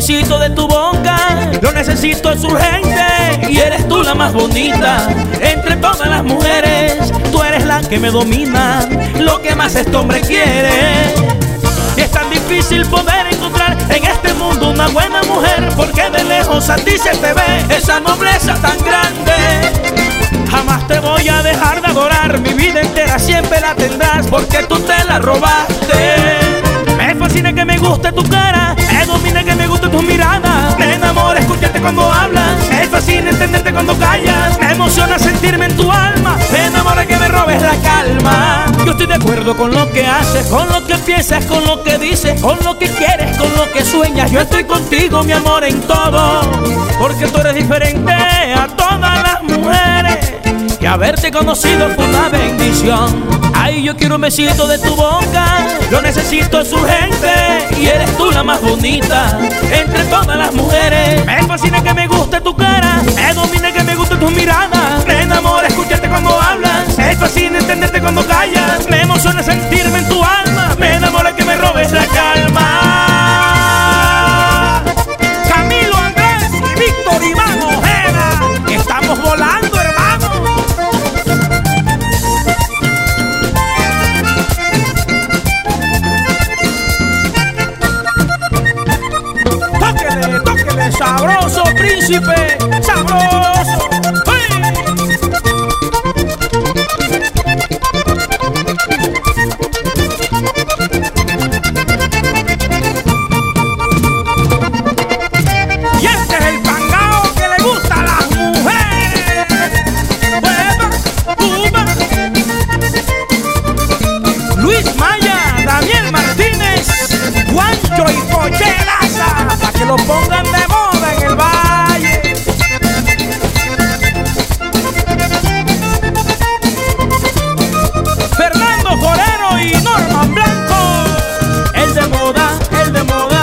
besito de tu boca, lo necesito, es urgente. Y eres tú la más bonita entre todas las mujeres. Tú eres la que me domina, lo que más este hombre quiere. Y es tan difícil poder encontrar en este mundo una buena mujer, porque de lejos a ti se te ve esa nobleza tan grande. Jamás te voy a dejar de adorar, mi vida entera siempre la tendrás, porque tú te la robaste. Me fascina que me guste tu cara, me domina que me guste tu mirada. Me enamora escucharte cuando hablas, me fascina entenderte cuando callas. Me emociona sentirme en tu alma, me enamora que me robes la calma. Yo estoy de acuerdo con lo que haces, con lo que piensas, con lo que dices, con lo que quieres, con lo que sueñas. Yo estoy contigo, mi amor, en todo, porque tú eres diferente a todas las mujeres. Y haberte conocido fue una bendición. Ay, yo quiero un besito de tu boca, lo necesito, es urgente. Y eres tú la más bonita entre todas las mujeres. Me fascina que me guste tu cara, me domina que me guste tu mirada. Me enamora escucharte cuando hablas, me fascina entenderte cuando callas. Me emociona sentirme en tu alma, me enamora que me robes la calma. Camilo Andrés y Víctor Iván Ojeda, estamos volando, hermano. Sabroso, príncipe, sabroso. ¡Hey! Y este es el pangao que le gusta a las mujeres. ¡Uepa! ¡Upa! Luis Maya, Daniel Martínez, Juancho y Pochelaza, para que lo pongan de moda en el valle. Fernando Forero y Norman Blanco, el de moda, el de moda.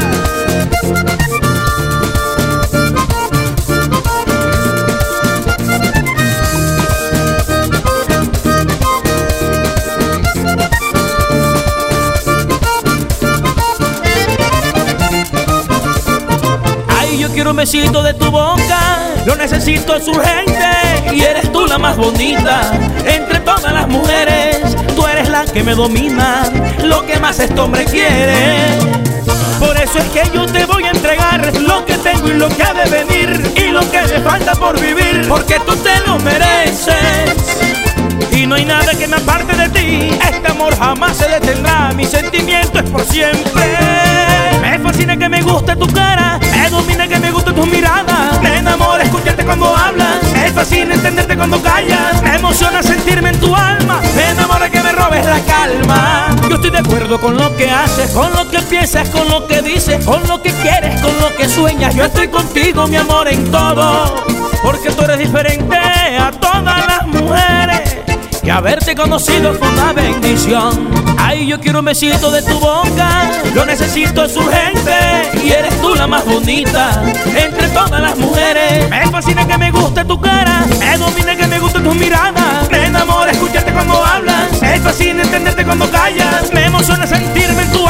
Yo quiero un besito de tu boca, lo necesito, es urgente. Y eres tú la más bonita entre todas las mujeres. Tú eres la que me domina, lo que más este hombre quiere. Por eso es que yo te voy a entregar lo que tengo y lo que ha de venir, y lo que me falta por vivir, porque tú te lo mereces. Y no hay nada que me aparte de ti, este amor jamás se detendrá. Mi sentimiento es por siempre. Me fascina que me guste tu cara, me domina que me guste tu mirada. Me enamora escucharte cuando hablas, me fascina entenderte cuando callas. Me emociona sentirme en tu alma, me enamora que me robes la calma. Yo estoy de acuerdo con lo que haces, con lo que piensas, con lo que dices, con lo que quieres, con lo que sueñas. Yo estoy contigo, mi amor, en todo, porque tú eres diferente a todas las mujeres. Y haberte conocido fue una bendición. Ay, yo quiero un besito de tu boca, lo necesito, es urgente. Y eres tú la más bonita entre todas las mujeres. Me fascina que me guste tu cara, me domina que me guste tu mirada. Me enamora escucharte cuando hablas, me fascina entenderte cuando callas. Me emociona sentirme en tu